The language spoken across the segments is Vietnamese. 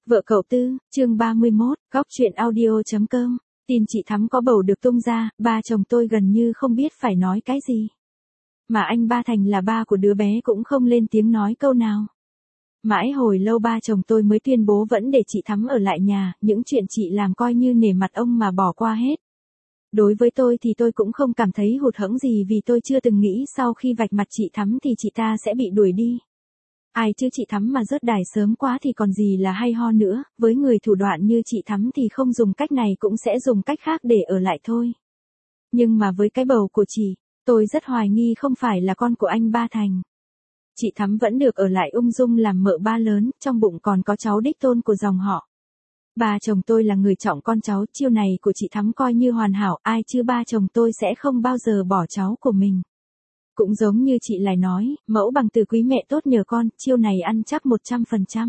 Vợ cậu Tư, chương 31, góc truyện audio.com. Tin chị Thắm có bầu được tung ra, ba chồng tôi gần như không biết phải nói cái gì. Mà anh Ba Thành là ba của đứa bé cũng không lên tiếng nói câu nào. Mãi hồi lâu ba chồng tôi mới tuyên bố vẫn để chị Thắm ở lại nhà, những chuyện chị làm coi như nể mặt ông mà bỏ qua hết. Đối với tôi thì tôi cũng không cảm thấy hụt hẫng gì vì tôi chưa từng nghĩ sau khi vạch mặt chị Thắm thì chị ta sẽ bị đuổi đi. Ai chứ chị Thắm mà rớt đài sớm quá thì còn gì là hay ho nữa, với người thủ đoạn như chị Thắm thì không dùng cách này cũng sẽ dùng cách khác để ở lại thôi. Nhưng mà với cái bầu của chị, tôi rất hoài nghi không phải là con của anh Ba Thành. Chị Thắm vẫn được ở lại ung dung làm mợ ba lớn, trong bụng còn có cháu đích tôn của dòng họ. Ba chồng tôi là người trọng con cháu, chiêu này của chị Thắm coi như hoàn hảo, ai chứ ba chồng tôi sẽ không bao giờ bỏ cháu của mình. Cũng giống như chị lại nói, mẫu bằng từ quý mẹ tốt nhờ con, chiêu này ăn chắc 100%.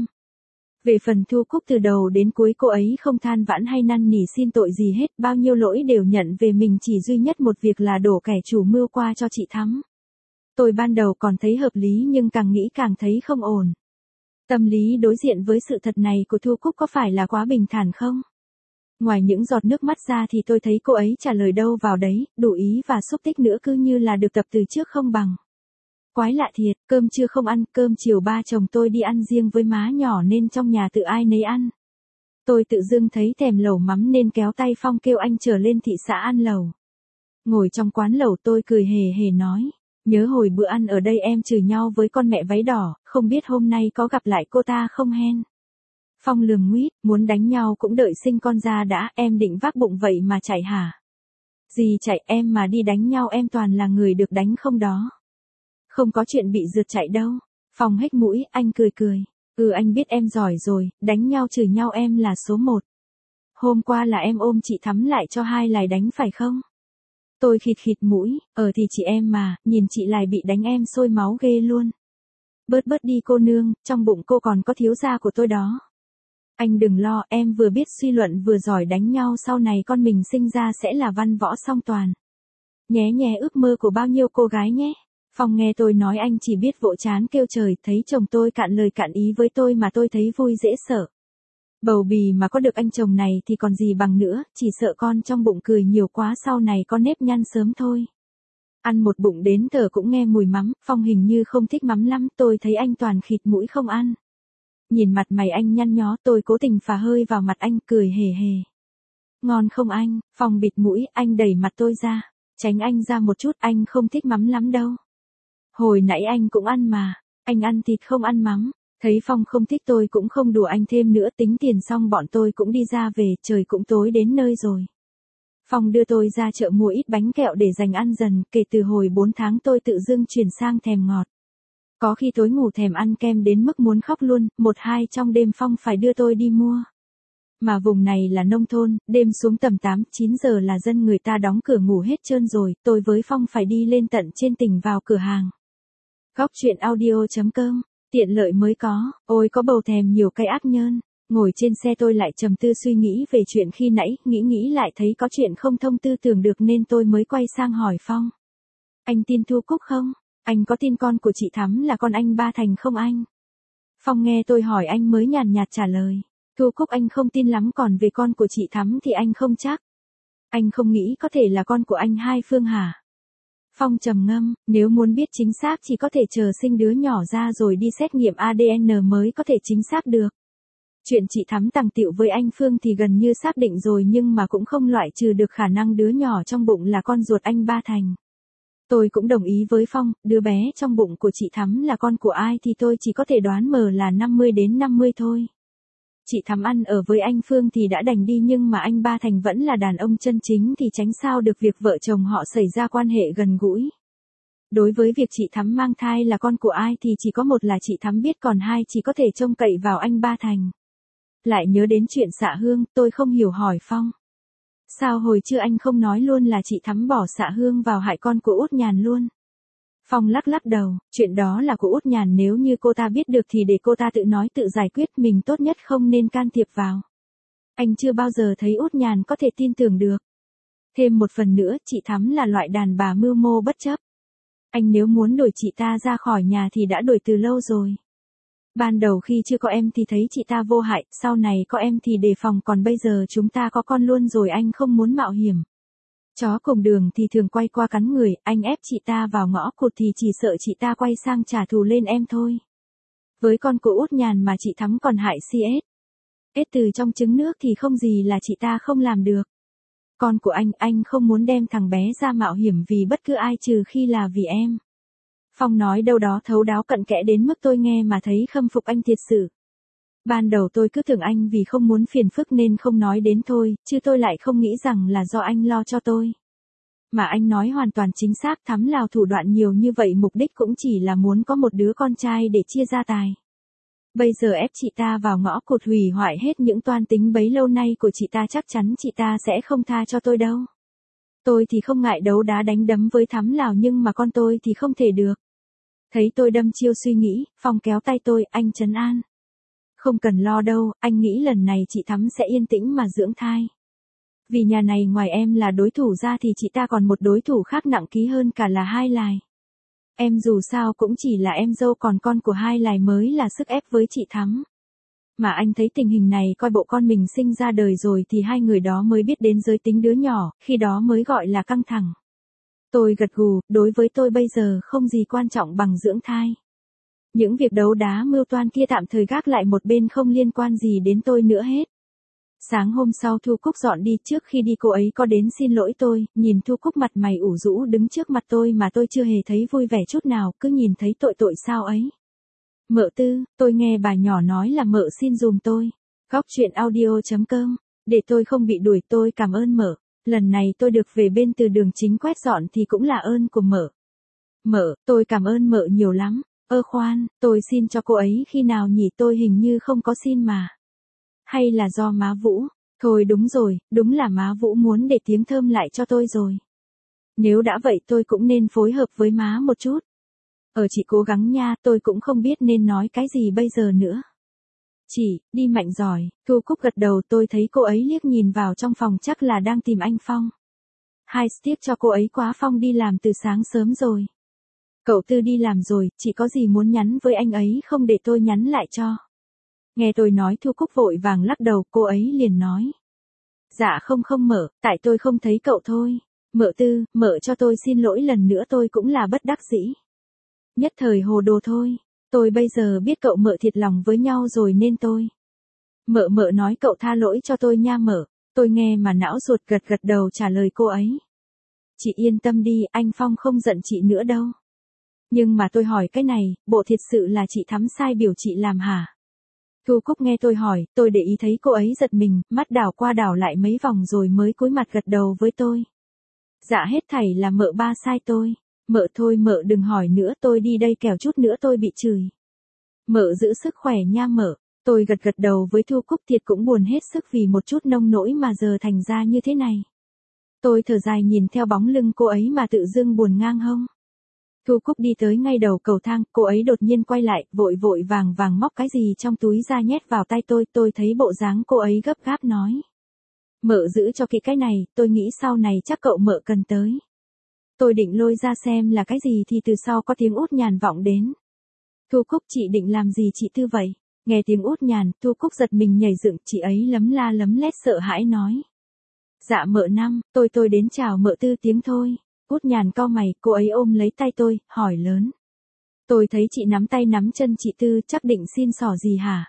Về phần Thu Cúc từ đầu đến cuối cô ấy không than vãn hay năn nỉ xin tội gì hết, bao nhiêu lỗi đều nhận về mình, chỉ duy nhất một việc là đổ kẻ chủ mưu qua cho chị Thắm. Tôi ban đầu còn thấy hợp lý nhưng càng nghĩ càng thấy không ổn. Tâm lý đối diện với sự thật này của Thu Cúc có phải là quá bình thản không? Ngoài những giọt nước mắt ra thì tôi thấy cô ấy trả lời đâu vào đấy, đủ ý và xúc tích nữa cứ như là được tập từ trước không bằng. Quái lạ thiệt, cơm trưa không ăn, cơm chiều ba chồng tôi đi ăn riêng với má nhỏ nên trong nhà tự ai nấy ăn. Tôi tự dưng thấy thèm lẩu mắm nên kéo tay Phong kêu anh trở lên thị xã ăn lẩu. Ngồi trong quán lẩu tôi cười hề hề nói, nhớ hồi bữa ăn ở đây em chửi nhau với con mẹ váy đỏ, không biết hôm nay có gặp lại cô ta không hen. Phong lườm nguýt, muốn đánh nhau cũng đợi sinh con ra đã, em định vác bụng vậy mà chạy hả? Gì chạy, em mà đi đánh nhau em toàn là người được đánh không đó. Không có chuyện bị rượt chạy đâu. Phong hếch mũi, anh cười cười. Anh biết em giỏi rồi, đánh nhau chửi nhau em là số 1. Hôm qua là em ôm chị Thắm lại cho hai lại đánh phải không? Tôi khịt khịt mũi, thì chị em mà, nhìn chị lại bị đánh em sôi máu ghê luôn. Bớt đi cô nương, trong bụng cô còn có thiếu gia của tôi đó. Anh đừng lo, em vừa biết suy luận vừa giỏi đánh nhau, sau này con mình sinh ra sẽ là văn võ song toàn. Nhé nhé, ước mơ của bao nhiêu cô gái nhé. Phong nghe tôi nói anh chỉ biết vỗ chán kêu trời, thấy chồng tôi cạn lời cạn ý với tôi mà tôi thấy vui dễ sợ. Bầu bì mà có được anh chồng này thì còn gì bằng nữa, chỉ sợ con trong bụng cười nhiều quá sau này có nếp nhăn sớm thôi. Ăn một bụng đến thở cũng nghe mùi mắm, Phong hình như không thích mắm lắm, tôi thấy anh toàn khịt mũi không ăn. Nhìn mặt mày anh nhăn nhó, tôi cố tình phả hơi vào mặt anh, cười hề hề. Ngon không anh? Phong bịt mũi, anh đẩy mặt tôi ra. Tránh anh ra một chút, anh không thích mắm lắm đâu. Hồi nãy anh cũng ăn mà, anh ăn thịt không ăn mắm. Thấy Phong không thích tôi cũng không đùa anh thêm nữa, tính tiền xong bọn tôi cũng đi ra về, trời cũng tối đến nơi rồi. Phong đưa tôi ra chợ mua ít bánh kẹo để dành ăn dần, kể từ hồi 4 tháng tôi tự dưng chuyển sang thèm ngọt. Có khi tối ngủ thèm ăn kem đến mức muốn khóc luôn, 1-2 trong đêm Phong phải đưa tôi đi mua. Mà vùng này là nông thôn, đêm xuống tầm 8-9 giờ là dân người ta đóng cửa ngủ hết trơn rồi, tôi với Phong phải đi lên tận trên tỉnh vào cửa hàng. Góc truyện audio.com, tiện lợi mới có, ôi có bầu thèm nhiều cây ác nhơn. Ngồi trên xe tôi lại trầm tư suy nghĩ về chuyện khi nãy, nghĩ lại thấy có chuyện không thông tư tưởng được nên tôi mới quay sang hỏi Phong. Anh tin Thu Cúc không? Anh có tin con của chị Thắm là con anh Ba Thành không anh? Phong nghe tôi hỏi anh mới nhàn nhạt trả lời. Thu Cúc anh không tin lắm, còn về con của chị Thắm thì anh không chắc. Anh không nghĩ có thể là con của anh Hai Phương hả? Phong trầm ngâm, nếu muốn biết chính xác chỉ có thể chờ sinh đứa nhỏ ra rồi đi xét nghiệm ADN mới có thể chính xác được. Chuyện chị Thắm tàng tiệu với anh Phương thì gần như xác định rồi nhưng mà cũng không loại trừ được khả năng đứa nhỏ trong bụng là con ruột anh Ba Thành. Tôi cũng đồng ý với Phong, đứa bé trong bụng của chị Thắm là con của ai thì tôi chỉ có thể đoán mờ là 50 đến 50 thôi. Chị Thắm ăn ở với anh Phương thì đã đành đi nhưng mà anh Ba Thành vẫn là đàn ông chân chính thì tránh sao được việc vợ chồng họ xảy ra quan hệ gần gũi. Đối với việc chị Thắm mang thai là con của ai thì chỉ có một là chị Thắm biết, còn hai chỉ có thể trông cậy vào anh Ba Thành. Lại nhớ đến chuyện xạ hương, tôi không hiểu hỏi Phong. Sao hồi trưa anh không nói luôn là chị Thắm bỏ xạ hương vào hại con của Út Nhàn luôn? Phong lắc đầu, chuyện đó là của Út Nhàn, nếu như cô ta biết được thì để cô ta tự nói tự giải quyết, mình tốt nhất không nên can thiệp vào. Anh chưa bao giờ thấy Út Nhàn có thể tin tưởng được. Thêm một phần nữa, chị Thắm là loại đàn bà mưu mô bất chấp. Anh nếu muốn đuổi chị ta ra khỏi nhà thì đã đuổi từ lâu rồi. Ban đầu khi chưa có em thì thấy chị ta vô hại, sau này có em thì đề phòng, còn bây giờ chúng ta có con luôn rồi anh không muốn mạo hiểm. Chó cùng đường thì thường quay qua cắn người, anh ép chị ta vào ngõ cụt thì chỉ sợ chị ta quay sang trả thù lên em thôi. Với con của Út Nhàn mà chị Thắm còn hại CS. Ết từ trong trứng nước thì không gì là chị ta không làm được. Con của anh không muốn đem thằng bé ra mạo hiểm vì bất cứ ai trừ khi là vì em. Phong nói đâu đó thấu đáo cặn kẽ đến mức tôi nghe mà thấy khâm phục anh thiệt sự. Ban đầu tôi cứ tưởng anh vì không muốn phiền phức nên không nói đến thôi, chứ tôi lại không nghĩ rằng là do anh lo cho tôi. Mà anh nói hoàn toàn chính xác, Thắm Lào thủ đoạn nhiều như vậy mục đích cũng chỉ là muốn có một đứa con trai để chia gia tài. Bây giờ ép chị ta vào ngõ cụt hủy hoại hết những toan tính bấy lâu nay của chị ta, chắc chắn chị ta sẽ không tha cho tôi đâu. Tôi thì không ngại đấu đá đánh đấm với Thắm Lào nhưng mà con tôi thì không thể được. Thấy tôi đâm chiêu suy nghĩ, Phong kéo tay tôi, anh trấn an. Không cần lo đâu, anh nghĩ lần này chị Thắm sẽ yên tĩnh mà dưỡng thai. Vì nhà này ngoài em là đối thủ ra thì chị ta còn một đối thủ khác nặng ký hơn cả là Hai Lài. Em dù sao cũng chỉ là em dâu, còn con của Hai Lài mới là sức ép với chị Thắm. Mà anh thấy tình hình này coi bộ con mình sinh ra đời rồi thì hai người đó mới biết đến giới tính đứa nhỏ, khi đó mới gọi là căng thẳng. Tôi gật gù, đối với tôi bây giờ không gì quan trọng bằng dưỡng thai. Những việc đấu đá mưu toan kia tạm thời gác lại một bên, không liên quan gì đến tôi nữa hết. Sáng hôm sau Thu Cúc dọn đi, trước khi đi cô ấy có đến xin lỗi tôi, nhìn Thu Cúc mặt mày ủ rũ đứng trước mặt tôi mà tôi chưa hề thấy vui vẻ chút nào, cứ nhìn thấy tội sao ấy. Mợ Tư, tôi nghe bà nhỏ nói là mợ xin dùm tôi. Góc chuyện audio.com, để tôi không bị đuổi, tôi cảm ơn mợ. Lần này tôi được về bên từ đường chính quét dọn thì cũng là ơn của mợ. Mợ, tôi cảm ơn mợ nhiều lắm. Khoan, tôi xin cho cô ấy khi nào nhỉ, tôi hình như không có xin mà. Hay là do má Vũ? Thôi đúng rồi, đúng là má Vũ muốn để tiếng thơm lại cho tôi rồi. Nếu đã vậy tôi cũng nên phối hợp với má một chút. Chị cố gắng nha, tôi cũng không biết nên nói cái gì bây giờ nữa. Chị, đi mạnh giỏi, Thu Cúc gật đầu, tôi thấy cô ấy liếc nhìn vào trong phòng chắc là đang tìm anh Phong. Tiếc cho cô ấy quá, Phong đi làm từ sáng sớm rồi. Cậu Tư đi làm rồi, chị có gì muốn nhắn với anh ấy không để tôi nhắn lại cho. Nghe tôi nói Thu Cúc vội vàng lắc đầu, cô ấy liền nói. Dạ không mợ, tại tôi không thấy cậu thôi. Mợ Tư, mợ cho tôi xin lỗi lần nữa, tôi cũng là bất đắc dĩ. Nhất thời hồ đồ thôi, tôi bây giờ biết cậu mợ thiệt lòng với nhau rồi nên tôi. Mợ nói cậu tha lỗi cho tôi nha mợ, tôi nghe mà não ruột, gật đầu trả lời cô ấy. Chị yên tâm đi, anh Phong không giận chị nữa đâu. Nhưng mà tôi hỏi cái này, bộ thiệt sự là chị Thắm sai biểu chị làm hả? Thu Cúc nghe tôi hỏi, tôi để ý thấy cô ấy giật mình, mắt đảo qua đảo lại mấy vòng rồi mới cúi mặt gật đầu với tôi. Dạ hết thảy là mợ ba sai tôi. Mợ thôi mợ đừng hỏi nữa, tôi đi đây kẻo chút nữa tôi bị chửi. Mợ giữ sức khỏe nha mợ. Tôi gật đầu với Thu Cúc, thiệt cũng buồn hết sức vì một chút nông nỗi mà giờ thành ra như thế này. Tôi thở dài nhìn theo bóng lưng cô ấy mà tự dưng buồn ngang hông. Thu Cúc đi tới ngay đầu cầu thang, cô ấy đột nhiên quay lại, vội vàng móc cái gì trong túi ra nhét vào tay tôi thấy bộ dáng cô ấy gấp gáp nói. Mợ giữ cho kỹ cái này, tôi nghĩ sau này chắc cậu mợ cần tới. Tôi định lôi ra xem là cái gì thì từ sau có tiếng Út Nhàn vọng đến. Thu Cúc, chị định làm gì chị Tư vậy? Nghe tiếng Út Nhàn, Thu Cúc giật mình nhảy dựng, chị ấy lấm la lấm lét sợ hãi nói. Dạ mợ Năm, tôi đến chào mợ Tư tiếng thôi. Út Nhàn cau mày, cô ấy ôm lấy tay tôi, hỏi lớn. Tôi thấy chị nắm tay nắm chân chị Tư, chắc định xin xỏ gì hả?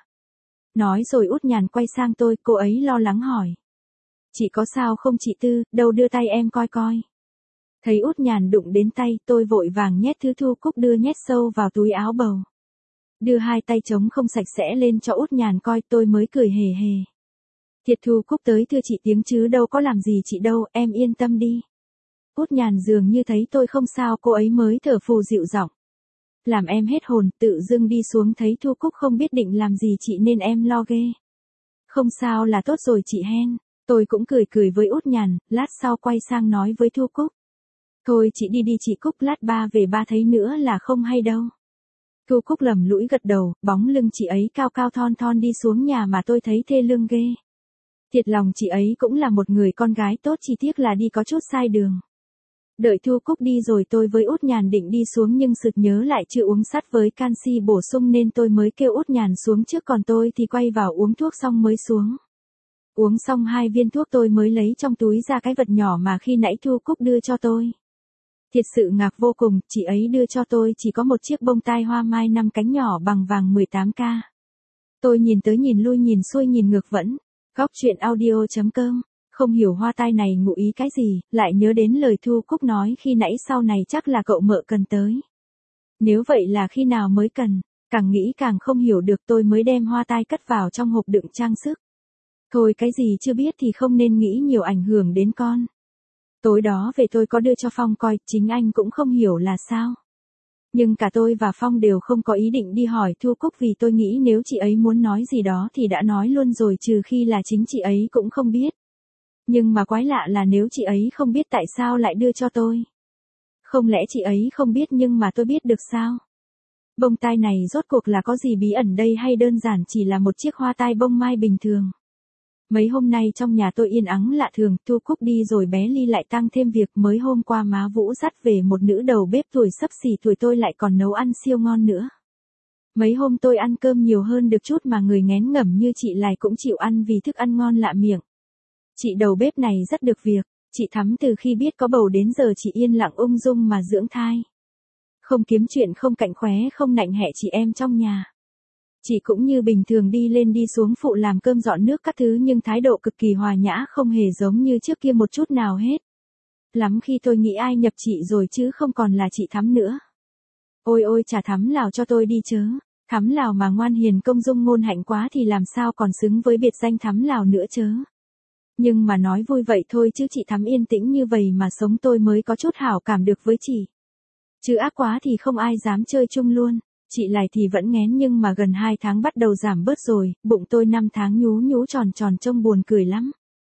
Nói rồi Út Nhàn quay sang tôi, cô ấy lo lắng hỏi. Chị có sao không chị Tư, đâu đưa tay em coi coi. Thấy Út Nhàn đụng đến tay, tôi vội vàng nhét thứ Thu Cúc đưa nhét sâu vào túi áo bầu. Đưa hai tay trống không sạch sẽ lên cho Út Nhàn coi, tôi mới cười hề hề. Thiệt Thu Cúc tới thưa chị tiếng chứ đâu có làm gì chị đâu, em yên tâm đi. Út Nhàn dường như thấy tôi không sao, cô ấy mới thở phù dịu giọng. Làm em hết hồn, tự dưng đi xuống thấy Thu Cúc không biết định làm gì chị nên em lo ghê. Không sao là tốt rồi chị hen. Tôi cũng cười với Út Nhàn, lát sau quay sang nói với Thu Cúc. Thôi chị đi chị Cúc, lát ba về ba thấy nữa là không hay đâu. Thu Cúc lầm lũi gật đầu, bóng lưng chị ấy cao cao thon đi xuống nhà mà tôi thấy thê lương ghê. Thiệt lòng chị ấy cũng là một người con gái tốt, chỉ tiếc là đi có chút sai đường. Đợi Thu Cúc đi rồi tôi với Út Nhàn định đi xuống nhưng sực nhớ lại chưa uống sắt với canxi bổ sung nên tôi mới kêu Út Nhàn xuống trước, còn tôi thì quay vào uống thuốc xong mới xuống. Uống xong 2 viên thuốc tôi mới lấy trong túi ra cái vật nhỏ mà khi nãy Thu Cúc đưa cho tôi. Thiệt sự ngạc vô cùng, chị ấy đưa cho tôi chỉ có một chiếc bông tai hoa mai 5 cánh nhỏ bằng vàng 18K. Tôi nhìn tới nhìn lui nhìn xuôi nhìn ngược vẫn. Góc chuyện audio.com. Không hiểu hoa tai này ngụ ý cái gì, lại nhớ đến lời Thu Cúc nói khi nãy sau này chắc là cậu mợ cần tới. Nếu vậy là khi nào mới cần, càng nghĩ càng không hiểu được, tôi mới đem hoa tai cất vào trong hộp đựng trang sức. Thôi cái gì chưa biết thì không nên nghĩ nhiều ảnh hưởng đến con. Tối đó về tôi có đưa cho Phong coi, chính anh cũng không hiểu là sao. Nhưng cả tôi và Phong đều không có ý định đi hỏi Thu Cúc vì tôi nghĩ nếu chị ấy muốn nói gì đó thì đã nói luôn rồi, trừ khi là chính chị ấy cũng không biết. Nhưng mà quái lạ là nếu chị ấy không biết tại sao lại đưa cho tôi. Không lẽ chị ấy không biết nhưng mà tôi biết được sao? Bông tai này rốt cuộc là có gì bí ẩn đây hay đơn giản chỉ là một chiếc hoa tai bông mai bình thường? Mấy hôm nay trong nhà tôi yên ắng lạ thường, Thu Cúc đi rồi bé Ly lại tăng thêm việc, mới hôm qua má Vũ dắt về một nữ đầu bếp tuổi xấp xỉ tuổi tôi lại còn nấu ăn siêu ngon nữa. Mấy hôm tôi ăn cơm nhiều hơn được chút mà người ngén ngẩm như chị Lài cũng chịu ăn vì thức ăn ngon lạ miệng. Chị đầu bếp này rất được việc, chị Thắm từ khi biết có bầu đến giờ chị yên lặng ung dung mà dưỡng thai. Không kiếm chuyện, không cạnh khóe, không nạnh hẹ chị em trong nhà. Chị cũng như bình thường đi lên đi xuống phụ làm cơm dọn nước các thứ nhưng thái độ cực kỳ hòa nhã, không hề giống như trước kia một chút nào hết. Lắm khi tôi nghĩ ai nhập chị rồi chứ không còn là chị Thắm nữa. Ôi ôi chả Thắm Lào cho tôi đi chớ. Thắm Lào mà ngoan hiền công dung ngôn hạnh quá thì làm sao còn xứng với biệt danh Thắm Lào nữa chớ. Nhưng mà nói vui vậy thôi chứ chị Thắm yên tĩnh như vậy mà sống tôi mới có chút hảo cảm được với chị. Chứ ác quá thì không ai dám chơi chung luôn. Chị Lài thì vẫn nghén nhưng mà gần 2 tháng bắt đầu giảm bớt rồi, bụng tôi 5 tháng nhú nhú tròn tròn trông buồn cười lắm.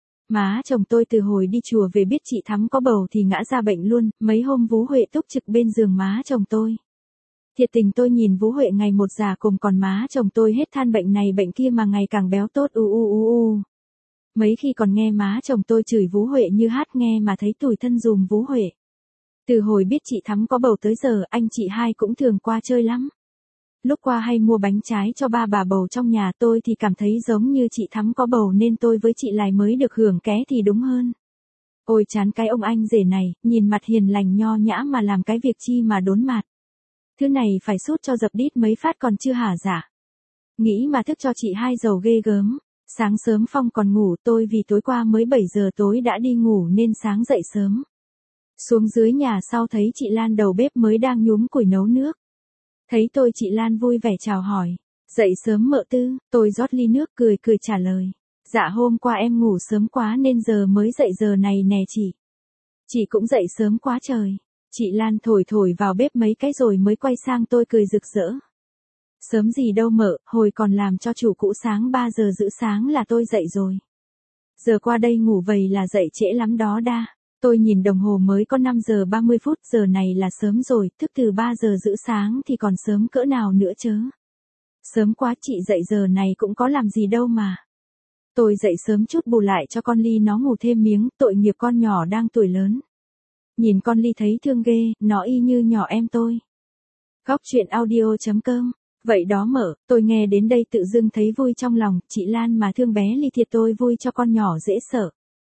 Má chồng tôi từ hồi đi chùa về biết chị Thắm có bầu thì ngã ra bệnh luôn, mấy hôm Vú Huệ túc trực bên giường má chồng tôi. Thiệt tình tôi nhìn Vú Huệ ngày một già cùng, còn má chồng tôi hết than bệnh này bệnh kia mà ngày càng béo tốt u. Mấy khi còn nghe má chồng tôi chửi Vú Huệ như hát nghe mà thấy tủi thân dùm Vú Huệ. Từ hồi biết chị Thắm có bầu tới giờ anh chị hai cũng thường qua chơi lắm. Lúc qua hay mua bánh trái cho ba bà bầu trong nhà, tôi thì cảm thấy giống như chị Thắm có bầu nên tôi với chị Lài mới được hưởng ké thì đúng hơn. Ôi chán cái ông anh rể này, nhìn mặt hiền lành nho nhã mà làm cái việc chi mà đốn mặt. Thứ này phải sút cho dập đít mấy phát còn chưa hả dạ. Nghĩ mà thức cho chị hai giàu ghê gớm. Sáng sớm Phong còn ngủ, tôi vì tối qua mới 7 giờ tối đã đi ngủ nên sáng dậy sớm. Xuống dưới nhà sau thấy chị Lan đầu bếp mới đang nhúm củi nấu nước. Thấy tôi chị Lan vui vẻ chào hỏi. Dậy sớm mợ Tư, tôi rót ly nước cười cười trả lời. Dạ hôm qua em ngủ sớm quá nên giờ mới dậy giờ này nè chị. Chị cũng dậy sớm quá trời. Chị Lan thổi thổi vào bếp mấy cái rồi mới quay sang tôi cười rực rỡ. Sớm gì đâu mợ, hồi còn làm cho chủ cũ sáng 3 giờ rưỡi sáng là tôi dậy rồi. Giờ qua đây ngủ vầy là dậy trễ lắm đó đa. Tôi nhìn đồng hồ mới có 5 giờ 30 phút, giờ này là sớm rồi, thức từ 3 giờ rưỡi sáng thì còn sớm cỡ nào nữa chớ. Sớm quá, chị dậy giờ này cũng có làm gì đâu mà. Tôi dậy sớm chút bù lại cho con Ly nó ngủ thêm miếng, tội nghiệp con nhỏ đang tuổi lớn. Nhìn con Ly thấy thương ghê, nó y như nhỏ em tôi. Góc chuyện audio.com. Vậy đó mợ, tôi nghe đến đây tự dưng thấy vui trong lòng, chị Lan mà thương bé Ly thiệt, tôi vui cho con nhỏ dễ sợ.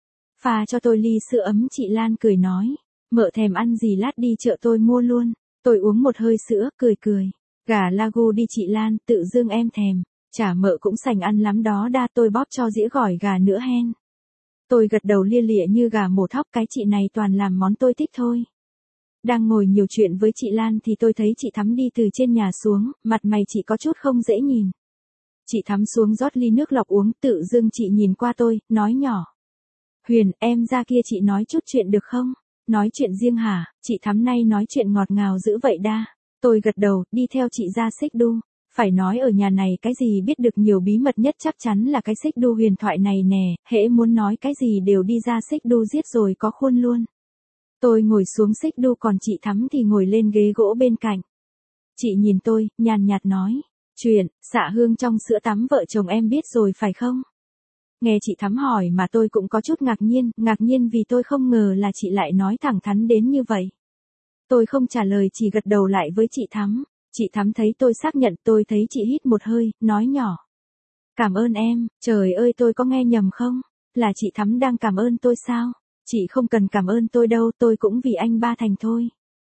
Pha cho tôi ly sữa ấm, chị Lan cười nói, mợ thèm ăn gì lát đi chợ tôi mua luôn. Tôi uống một hơi sữa, cười cười. Gà Lagu đi chị Lan, tự dưng em thèm. Chả mợ cũng sành ăn lắm đó đa, tôi bóp cho dĩa gỏi gà nữa hen. Tôi gật đầu lia lịa như gà mổ thóc, cái chị này toàn làm món tôi thích thôi. Đang ngồi nhiều chuyện với chị Lan thì tôi thấy chị Thắm đi từ trên nhà xuống, mặt mày chị có chút không dễ nhìn. Chị Thắm xuống rót ly nước lọc uống, tự dưng chị nhìn qua tôi, nói nhỏ. Huyền, em ra kia chị nói chút chuyện được không? Nói chuyện riêng hả? Chị Thắm nay nói chuyện ngọt ngào dữ vậy đa. Tôi gật đầu, đi theo chị ra xích đu. Phải nói ở nhà này cái gì biết được nhiều bí mật nhất chắc chắn là cái xích đu huyền thoại này nè, hễ muốn nói cái gì đều đi ra xích đu giết rồi có khuôn luôn. Tôi ngồi xuống xích đu còn chị Thắm thì ngồi lên ghế gỗ bên cạnh. Chị nhìn tôi, nhàn nhạt nói, chuyện, xạ hương trong sữa tắm vợ chồng em biết rồi phải không? Nghe chị Thắm hỏi mà tôi cũng có chút ngạc nhiên vì tôi không ngờ là chị lại nói thẳng thắn đến như vậy. Tôi không trả lời chỉ gật đầu lại với chị Thắm. Chị Thắm thấy tôi xác nhận, tôi thấy chị hít một hơi, nói nhỏ. Cảm ơn em, trời ơi tôi có nghe nhầm không? Là chị Thắm đang cảm ơn tôi sao? Chị không cần cảm ơn tôi đâu, tôi cũng vì anh Ba Thành thôi.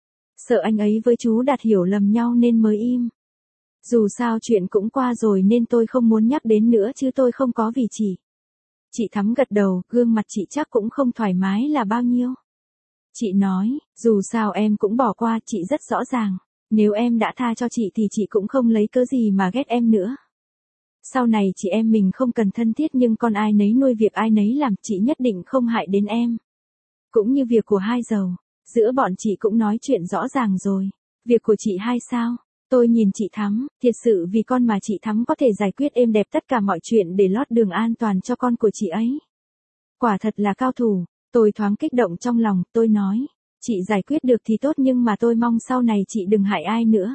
Sợ anh ấy với chú Đạt hiểu lầm nhau nên mới im. Dù sao chuyện cũng qua rồi nên tôi không muốn nhắc đến nữa chứ tôi không có vì chị. Chị Thắm gật đầu, gương mặt chị chắc cũng không thoải mái là bao nhiêu. Chị nói, dù sao em cũng bỏ qua, chị rất rõ ràng. Nếu em đã tha cho chị thì chị cũng không lấy cớ gì mà ghét em nữa. Sau này chị em mình không cần thân thiết nhưng con ai nấy nuôi việc ai nấy làm, chị nhất định không hại đến em. Cũng như việc của hai giàu, giữa bọn chị cũng nói chuyện rõ ràng rồi. Việc của chị hai sao? Tôi nhìn chị Thắm, thiệt sự vì con mà chị Thắm có thể giải quyết êm đẹp tất cả mọi chuyện để lót đường an toàn cho con của chị ấy. Quả thật là cao thủ, tôi thoáng kích động trong lòng, tôi nói, chị giải quyết được thì tốt nhưng mà tôi mong sau này chị đừng hại ai nữa.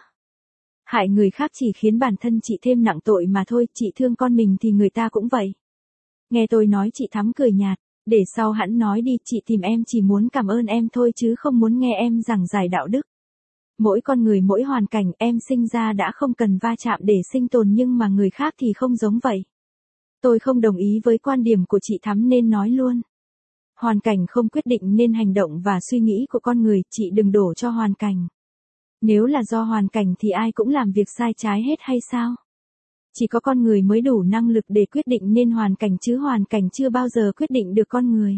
Hại người khác chỉ khiến bản thân chị thêm nặng tội mà thôi, chị thương con mình thì người ta cũng vậy. Nghe tôi nói chị Thắm cười nhạt, để sau hẵng nói đi, chị tìm em chỉ muốn cảm ơn em thôi chứ không muốn nghe em giảng giải đạo đức. Mỗi con người mỗi hoàn cảnh, em sinh ra đã không cần va chạm để sinh tồn nhưng mà người khác thì không giống vậy. Tôi không đồng ý với quan điểm của chị Thắm nên nói luôn. Hoàn cảnh không quyết định nên hành động và suy nghĩ của con người, chị đừng đổ cho hoàn cảnh. Nếu là do hoàn cảnh thì ai cũng làm việc sai trái hết hay sao? Chỉ có con người mới đủ năng lực để quyết định nên hoàn cảnh chứ hoàn cảnh chưa bao giờ quyết định được con người.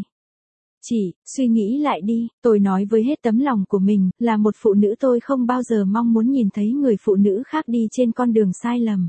Chị, suy nghĩ lại đi, tôi nói với hết tấm lòng của mình, là một phụ nữ tôi không bao giờ mong muốn nhìn thấy người phụ nữ khác đi trên con đường sai lầm.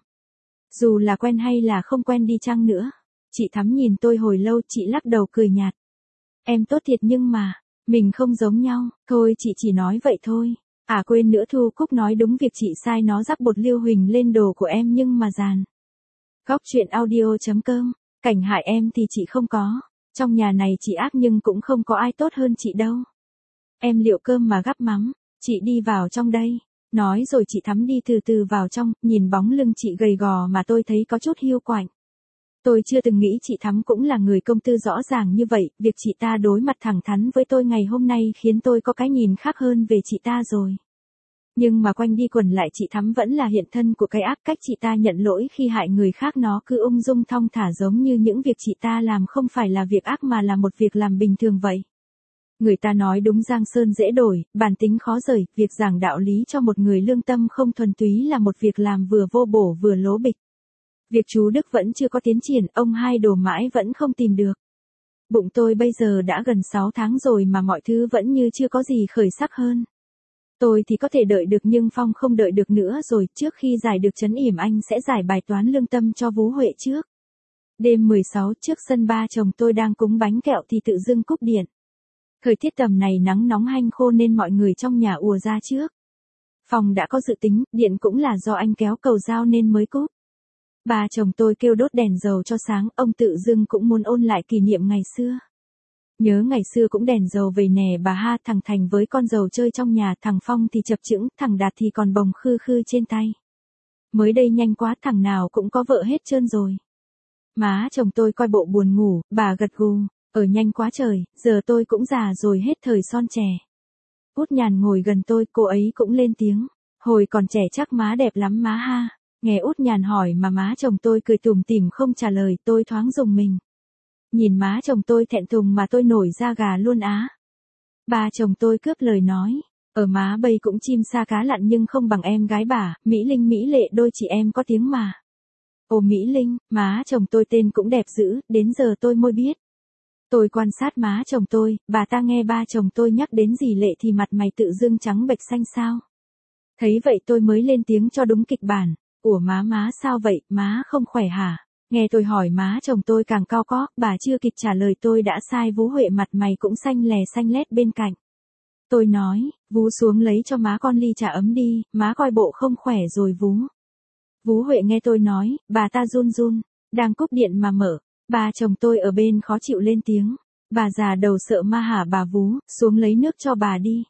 Dù là quen hay là không quen đi chăng nữa. Chị Thắm nhìn tôi hồi lâu, chị lắc đầu cười nhạt. Em tốt thiệt nhưng mà, mình không giống nhau, thôi chị chỉ nói vậy thôi. À quên nữa, Thu Cúc nói đúng, việc chị sai nó rắc bột Liêu Huỳnh lên đồ của em nhưng mà dàn. Góc truyện audio.com, cảnh hại em thì chị không có. Trong nhà này chị ác nhưng cũng không có ai tốt hơn chị đâu. Em liệu cơm mà gắp mắm, chị đi vào trong đây. Nói rồi chị Thắm đi từ từ vào trong, nhìn bóng lưng chị gầy gò mà tôi thấy có chút hiu quạnh. Tôi chưa từng nghĩ chị Thắm cũng là người công tư rõ ràng như vậy, việc chị ta đối mặt thẳng thắn với tôi ngày hôm nay khiến tôi có cái nhìn khác hơn về chị ta rồi. Nhưng mà quanh đi quẩn lại chị Thắm vẫn là hiện thân của cái ác, cách chị ta nhận lỗi khi hại người khác nó cứ ung dung thong thả giống như những việc chị ta làm không phải là việc ác mà là một việc làm bình thường vậy. Người ta nói đúng, giang sơn dễ đổi, bản tính khó rời, việc giảng đạo lý cho một người lương tâm không thuần túy là một việc làm vừa vô bổ vừa lố bịch. Việc chú Đức vẫn chưa có tiến triển, ông hai đồ mãi vẫn không tìm được. Bụng tôi bây giờ đã gần 6 tháng rồi mà mọi thứ vẫn như chưa có gì khởi sắc hơn. Tôi thì có thể đợi được nhưng Phong không đợi được nữa rồi, trước khi giải được trấn yểm anh sẽ giải bài toán lương tâm cho Vú Huệ trước. Đêm 16 trước sân ba chồng tôi đang cúng bánh kẹo thì tự dưng cúp điện. Thời tiết tầm này nắng nóng hanh khô nên mọi người trong nhà ùa ra trước. Phong đã có dự tính, điện cũng là do anh kéo cầu dao nên mới cúp. Ba chồng tôi kêu đốt đèn dầu cho sáng, ông tự dưng cũng muốn ôn lại kỷ niệm ngày xưa. Nhớ ngày xưa cũng đèn dầu về nè bà ha, thằng Thành với con dầu chơi trong nhà, thằng Phong thì chập chững, thằng Đạt thì còn bồng khư khư trên tay. Mới đây nhanh quá, thằng nào cũng có vợ hết trơn rồi. Má chồng tôi coi bộ buồn ngủ, bà gật gù, ở nhanh quá trời, giờ tôi cũng già rồi hết thời son trẻ. Út Nhàn ngồi gần tôi, cô ấy cũng lên tiếng, hồi còn trẻ chắc má đẹp lắm má ha. Nghe Út Nhàn hỏi mà má chồng tôi cười tủm tỉm không trả lời, tôi thoáng rùng mình. Nhìn má chồng tôi thẹn thùng mà tôi nổi da gà luôn á. Ba chồng tôi cướp lời nói, ở má bây cũng chim sa cá lặn nhưng không bằng em gái bà, Mỹ Linh Mỹ Lệ đôi chị em có tiếng mà. Ồ Mỹ Linh, má chồng tôi tên cũng đẹp dữ, đến giờ tôi mới biết. Tôi quan sát má chồng tôi, bà ta nghe ba chồng tôi nhắc đến dì Lệ thì mặt mày tự dưng trắng bệch xanh sao. Thấy vậy tôi mới lên tiếng cho đúng kịch bản. Ủa má sao vậy, má không khỏe hả? Nghe tôi hỏi má chồng tôi càng cau có, bà chưa kịp trả lời tôi đã sai Vú Huệ mặt mày cũng xanh lè xanh lét bên cạnh. Tôi nói, Vú xuống lấy cho má con ly trà ấm đi, má coi bộ không khỏe rồi Vú. Vú Huệ nghe tôi nói, bà ta run run, đang cúp điện mà mở, ba chồng tôi ở bên khó chịu lên tiếng. Bà già đầu sợ ma hả bà Vú, xuống lấy nước cho bà đi.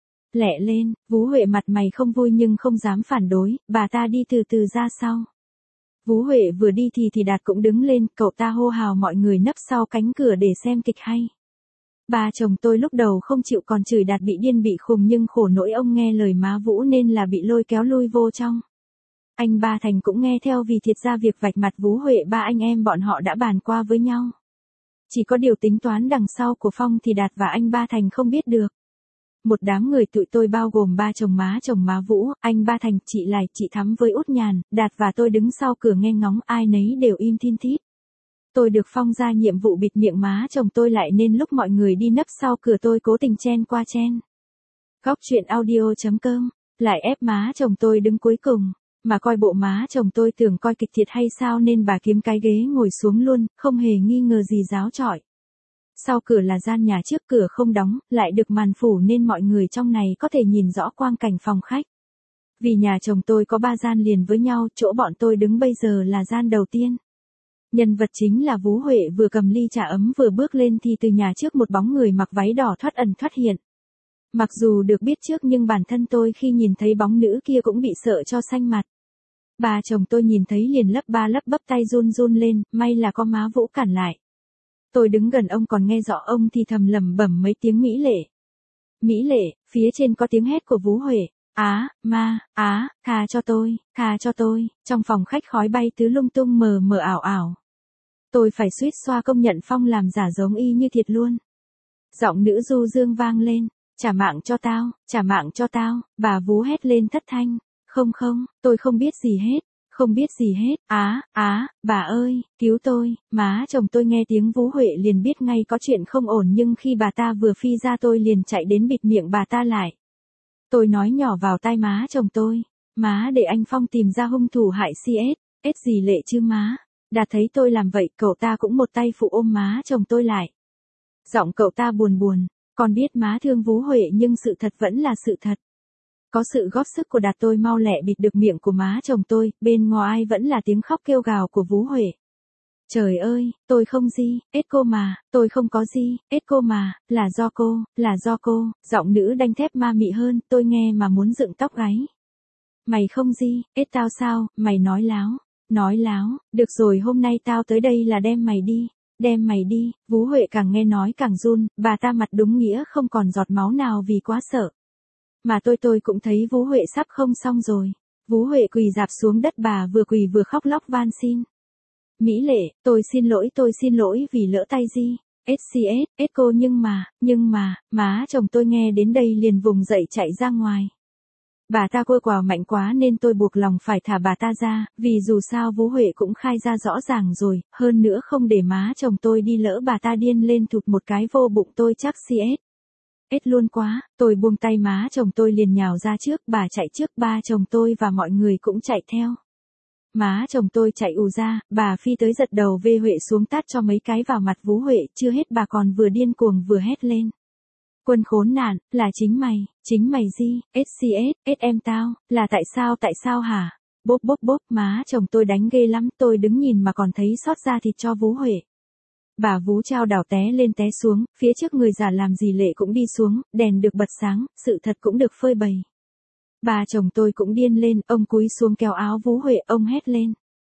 Lẹ lên, Vú Huệ mặt mày không vui nhưng không dám phản đối, bà ta đi từ từ ra sau. Vú Huệ vừa đi thì Đạt cũng đứng lên, cậu ta hô hào mọi người nấp sau cánh cửa để xem kịch hay. Ba chồng tôi lúc đầu không chịu còn chửi Đạt bị điên bị khùng nhưng khổ nỗi ông nghe lời má Vũ nên là bị lôi kéo lui vô trong. Anh ba Thành cũng nghe theo vì thiệt ra việc vạch mặt Vú Huệ ba anh em bọn họ đã bàn qua với nhau. Chỉ có điều tính toán đằng sau của Phong thì Đạt và anh ba Thành không biết được. Một đám người tụi tôi bao gồm ba chồng má Vũ, anh ba Thành, chị Lài, chị Thắm với Út Nhàn, Đạt và tôi đứng sau cửa nghe ngóng, ai nấy đều im thin thít. Tôi được Phong ra nhiệm vụ bịt miệng má chồng tôi lại nên lúc mọi người đi nấp sau cửa tôi cố tình chen qua chen. Góc truyện audio.com, lại ép má chồng tôi đứng cuối cùng, mà coi bộ má chồng tôi tưởng coi kịch thiệt hay sao nên bà kiếm cái ghế ngồi xuống luôn, không hề nghi ngờ gì giáo trọi. Sau cửa là gian nhà trước cửa không đóng, lại được màn phủ nên mọi người trong này có thể nhìn rõ quang cảnh phòng khách. Vì nhà chồng tôi có 3 gian liền với nhau, chỗ bọn tôi đứng bây giờ là gian đầu tiên. Nhân vật chính là Vú Huệ vừa cầm ly trà ấm vừa bước lên thì từ nhà trước một bóng người mặc váy đỏ thoát ẩn thoát hiện. Mặc dù được biết trước nhưng bản thân tôi khi nhìn thấy bóng nữ kia cũng bị sợ cho xanh mặt. Bà chồng tôi nhìn thấy liền lấp bắp tay run run lên, may là có má Vũ cản lại. Tôi đứng gần ông còn nghe rõ ông thì thầm lẩm bẩm mấy tiếng mỹ lệ. Mỹ lệ, phía trên có tiếng hét của Vú Huệ. Tha cho tôi, trong phòng khách khói bay tứ lung tung mờ mờ ảo ảo. Tôi phải suýt xoa công nhận Phong làm giả giống y như thiệt luôn. Giọng nữ du dương vang lên, trả mạng cho tao, bà Vú hét lên thất thanh. Không, tôi không biết gì hết, bà ơi, cứu tôi, má chồng tôi nghe tiếng Vú Huệ liền biết ngay có chuyện không ổn nhưng khi bà ta vừa phi ra tôi liền chạy đến bịt miệng bà ta lại. Tôi nói nhỏ vào tai má chồng tôi, má để anh Phong tìm ra hung thủ hại CS, gì lệ chứ má. Đạt thấy tôi làm vậy cậu ta cũng một tay phụ ôm má chồng tôi lại. Giọng cậu ta buồn, con biết má thương Vú Huệ nhưng sự thật vẫn là sự thật. Có sự góp sức của Đạt tôi mau lẹ bịt được miệng của má chồng tôi, bên ngoài vẫn là tiếng khóc kêu gào của Vú Huệ. Trời ơi, tôi không gì, cô mà, tôi không có gì, cô mà, là do cô, giọng nữ đanh thép ma mị hơn, tôi nghe mà muốn dựng tóc gáy. Mày không gì, tao sao, mày nói láo, được rồi hôm nay tao tới đây là đem mày đi, Vú Huệ càng nghe nói càng run, bà ta mặt đúng nghĩa không còn giọt máu nào vì quá sợ. Mà tôi cũng thấy Vú Huệ sắp không xong rồi. Vú Huệ quỳ rạp xuống đất bà vừa quỳ vừa khóc lóc van xin. Mỹ lệ, tôi xin lỗi vì lỡ tay gì. SCS, cô nhưng mà, má chồng tôi nghe đến đây liền vùng dậy chạy ra ngoài. Bà ta quơ quào mạnh quá nên tôi buộc lòng phải thả bà ta ra, vì dù sao Vú Huệ cũng khai ra rõ ràng rồi, hơn nữa không để má chồng tôi đi lỡ bà ta điên lên thụt một cái vô bụng tôi chắc CS. Luôn quá, tôi buông tay má chồng tôi liền nhào ra trước, bà chạy trước, ba chồng tôi và mọi người cũng chạy theo. Má chồng tôi chạy ù ra, bà phi tới giật đầu Vê Huệ xuống tát cho mấy cái vào mặt Vú Huệ, chưa hết bà còn vừa điên cuồng vừa hét lên. Quân khốn nạn, là chính mày gì, SCS, em tao, là tại sao hả? Bốp, má chồng tôi đánh ghê lắm, tôi đứng nhìn mà còn thấy xót da thịt cho Vú Huệ. Bà Vú trao đảo té lên té xuống, phía trước người già làm gì lệ cũng đi xuống, đèn được bật sáng, sự thật cũng được phơi bày. Bà chồng tôi cũng điên lên, ông cúi xuống kéo áo Vú Huệ, ông hét lên.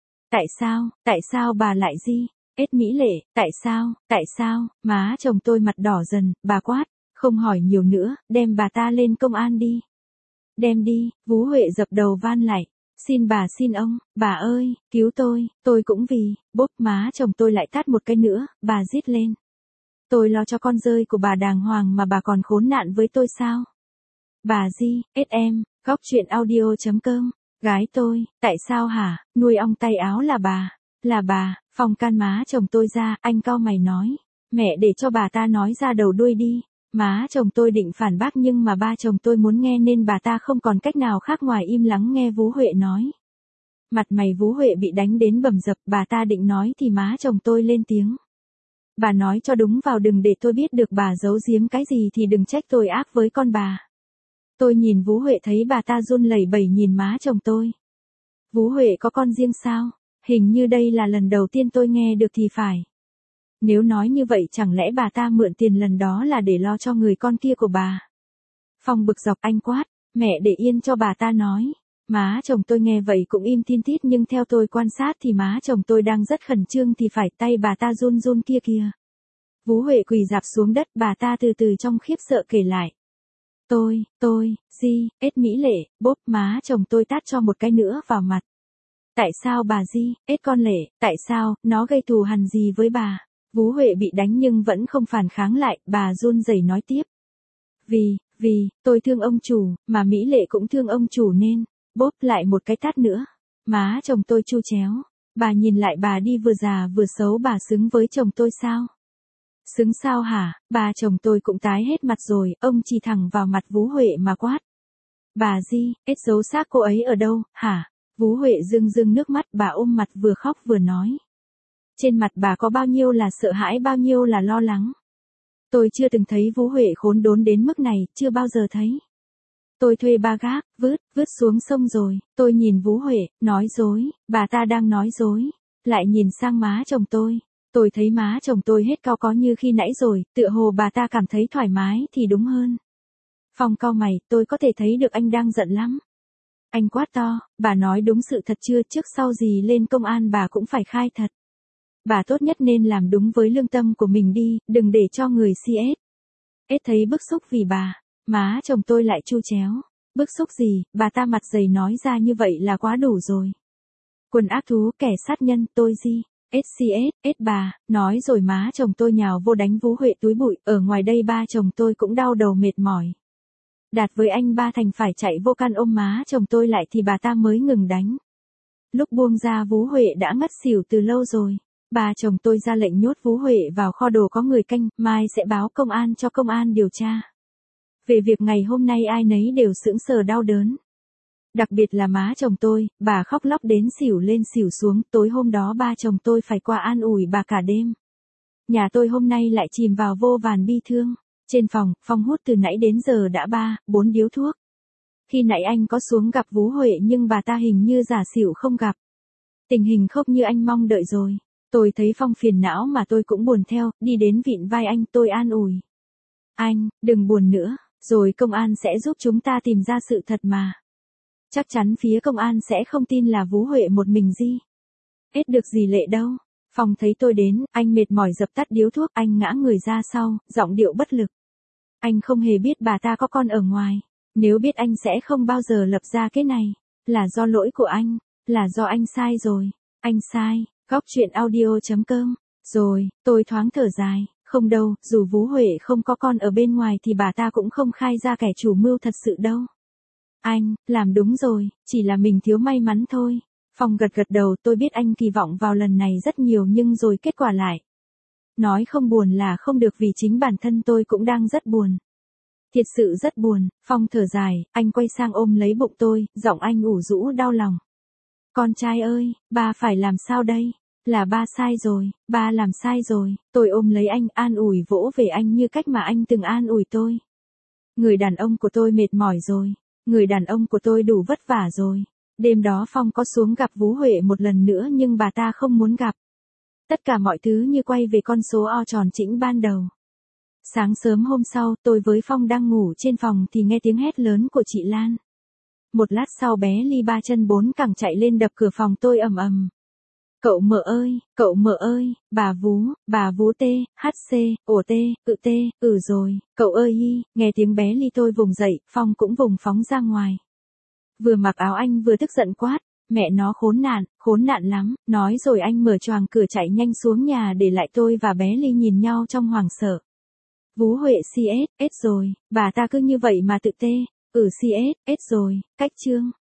Tại sao bà lại gì? Mỹ lệ, tại sao, má chồng tôi mặt đỏ dần, bà quát, không hỏi nhiều nữa, đem bà ta lên công an đi. Đem đi, Vú Huệ dập đầu van lại. Xin bà xin ông, bà ơi, cứu tôi cũng vì, bốp má chồng tôi lại tát một cái nữa, bà rít lên. Tôi lo cho con rơi của bà đàng hoàng mà bà còn khốn nạn với tôi sao? Bà gì, em, góc truyện audio.com, gái tôi, tại sao hả, nuôi ong tay áo là bà, Phong can má chồng tôi ra, anh cau mày nói, mẹ để cho bà ta nói ra đầu đuôi đi. Má chồng tôi định phản bác nhưng mà ba chồng tôi muốn nghe nên bà ta không còn cách nào khác ngoài im lắng nghe Vú Huệ nói. Mặt mày Vú Huệ bị đánh đến bầm dập, bà ta định nói thì má chồng tôi lên tiếng. Bà nói cho đúng vào đừng để tôi biết được bà giấu giếm cái gì thì đừng trách tôi ác với con bà. Tôi nhìn Vú Huệ thấy bà ta run lẩy bẩy nhìn má chồng tôi. Vú Huệ có con riêng sao? Hình như đây là lần đầu tiên tôi nghe được thì phải. Nếu nói như vậy chẳng lẽ bà ta mượn tiền lần đó là để lo cho người con kia của bà? Phong bực dọc anh quát, mẹ để yên cho bà ta nói. Má chồng tôi nghe vậy cũng im tin tít nhưng theo tôi quan sát thì má chồng tôi đang rất khẩn trương thì phải tay bà ta run run kia kìa. Vú Huệ quỳ rạp xuống đất, bà ta từ từ trong khiếp sợ kể lại. Di, ết Mỹ Lệ, bốp, má chồng tôi tát cho một cái nữa vào mặt. Tại sao bà Di, ết con Lệ, tại sao, nó gây thù hằn gì với bà? Vú Huệ bị đánh nhưng vẫn không phản kháng lại, bà run rẩy nói tiếp. Vì, tôi thương ông chủ, mà Mỹ Lệ cũng thương ông chủ nên, bốp lại một cái tát nữa. Má chồng tôi chu chéo, bà nhìn lại bà đi vừa già vừa xấu, bà xứng với chồng tôi sao? Xứng sao hả? Bà chồng tôi cũng tái hết mặt rồi, ông chỉ thẳng vào mặt Vú Huệ mà quát. Bà Di, ết giấu xác cô ấy ở đâu, hả? Vú Huệ rưng rưng nước mắt, bà ôm mặt vừa khóc vừa nói. Trên mặt bà có bao nhiêu là sợ hãi, bao nhiêu là lo lắng. Tôi chưa từng thấy Vú Huệ khốn đốn đến mức này, chưa bao giờ thấy. Tôi thuê ba gác, vứt xuống sông rồi, tôi nhìn Vú Huệ, nói dối, bà ta đang nói dối, lại nhìn sang má chồng tôi thấy má chồng tôi hết cau có như khi nãy rồi, tựa hồ bà ta cảm thấy thoải mái thì đúng hơn. Phong cau mày, tôi có thể thấy được anh đang giận lắm. Anh quát to, bà nói đúng sự thật chưa, trước sau gì lên công an bà cũng phải khai thật. Bà tốt nhất nên làm đúng với lương tâm của mình đi, đừng để cho người CS. Ết thấy bức xúc vì bà, má chồng tôi lại chu chéo. Bức xúc gì, bà ta mặt dày nói ra như vậy là quá đủ rồi. Quần ác thú, kẻ sát nhân, tôi Di. SCS, bà, nói rồi má chồng tôi nhào vô đánh Vú Huệ túi bụi, ở ngoài đây ba chồng tôi cũng đau đầu mệt mỏi. Đạt với anh ba thành phải chạy vô can ôm má chồng tôi lại thì bà ta mới ngừng đánh. Lúc buông ra Vú Huệ đã ngất xỉu từ lâu rồi. Ba chồng tôi ra lệnh nhốt Vú Huệ vào kho đồ có người canh, mai sẽ báo công an cho công an điều tra. Về việc ngày hôm nay ai nấy đều sững sờ đau đớn. Đặc biệt là má chồng tôi, bà khóc lóc đến xỉu lên xỉu xuống, tối hôm đó ba chồng tôi phải qua an ủi bà cả đêm. Nhà tôi hôm nay lại chìm vào vô vàn bi thương. Trên phòng, Phong hút từ nãy đến giờ đã 3-4 điếu thuốc. Khi nãy anh có xuống gặp Vú Huệ nhưng bà ta hình như giả xỉu không gặp. Tình hình không như anh mong đợi rồi. Tôi thấy Phong phiền não mà tôi cũng buồn theo, đi đến vịn vai anh tôi an ủi. Anh, đừng buồn nữa, rồi công an sẽ giúp chúng ta tìm ra sự thật mà. Chắc chắn phía công an sẽ không tin là Vú Huệ một mình Di. Ết được gì Lệ đâu. Phong thấy tôi đến, anh mệt mỏi dập tắt điếu thuốc, anh ngã người ra sau, giọng điệu bất lực. Anh không hề biết bà ta có con ở ngoài. Nếu biết anh sẽ không bao giờ lập ra cái này. Là do lỗi của anh. Là do anh sai rồi. Anh sai. Góc chuyện audio.com. Rồi, tôi thoáng thở dài. Không đâu, dù Vú Huệ không có con ở bên ngoài thì bà ta cũng không khai ra kẻ chủ mưu thật sự đâu. Anh, làm đúng rồi, chỉ là mình thiếu may mắn thôi. Phong gật gật đầu, tôi biết anh kỳ vọng vào lần này rất nhiều nhưng rồi kết quả lại. Nói không buồn là không được vì chính bản thân tôi cũng đang rất buồn. Thiệt sự rất buồn. Phong thở dài, anh quay sang ôm lấy bụng tôi, giọng anh ủ rũ đau lòng. Con trai ơi, ba phải làm sao đây? Là ba sai rồi, ba làm sai rồi. Tôi ôm lấy anh, an ủi vỗ về anh như cách mà anh từng an ủi tôi. Người đàn ông của tôi mệt mỏi rồi. Người đàn ông của tôi đủ vất vả rồi. Đêm đó Phong có xuống gặp Vú Huệ một lần nữa nhưng bà ta không muốn gặp. Tất cả mọi thứ như quay về con số O tròn chỉnh ban đầu. Sáng sớm hôm sau, tôi với Phong đang ngủ trên phòng thì nghe tiếng hét lớn của chị Lan. Một lát sau bé Ly 3 chân 4 cẳng chạy lên đập cửa phòng tôi ầm ầm. Cậu mợ ơi, bà Vú tê, HC, ổ tê, rồi, cậu ơi hi, nghe tiếng bé Ly tôi vùng dậy, Phong cũng vùng phóng ra ngoài. Vừa mặc áo anh vừa tức giận quát, mẹ nó khốn nạn lắm, nói rồi anh mở choàng cửa chạy nhanh xuống nhà để lại tôi và bé Ly nhìn nhau trong hoảng sợ. Vú Huệ CS, rồi, bà ta cứ như vậy mà tự tê, CS, rồi, cách chương.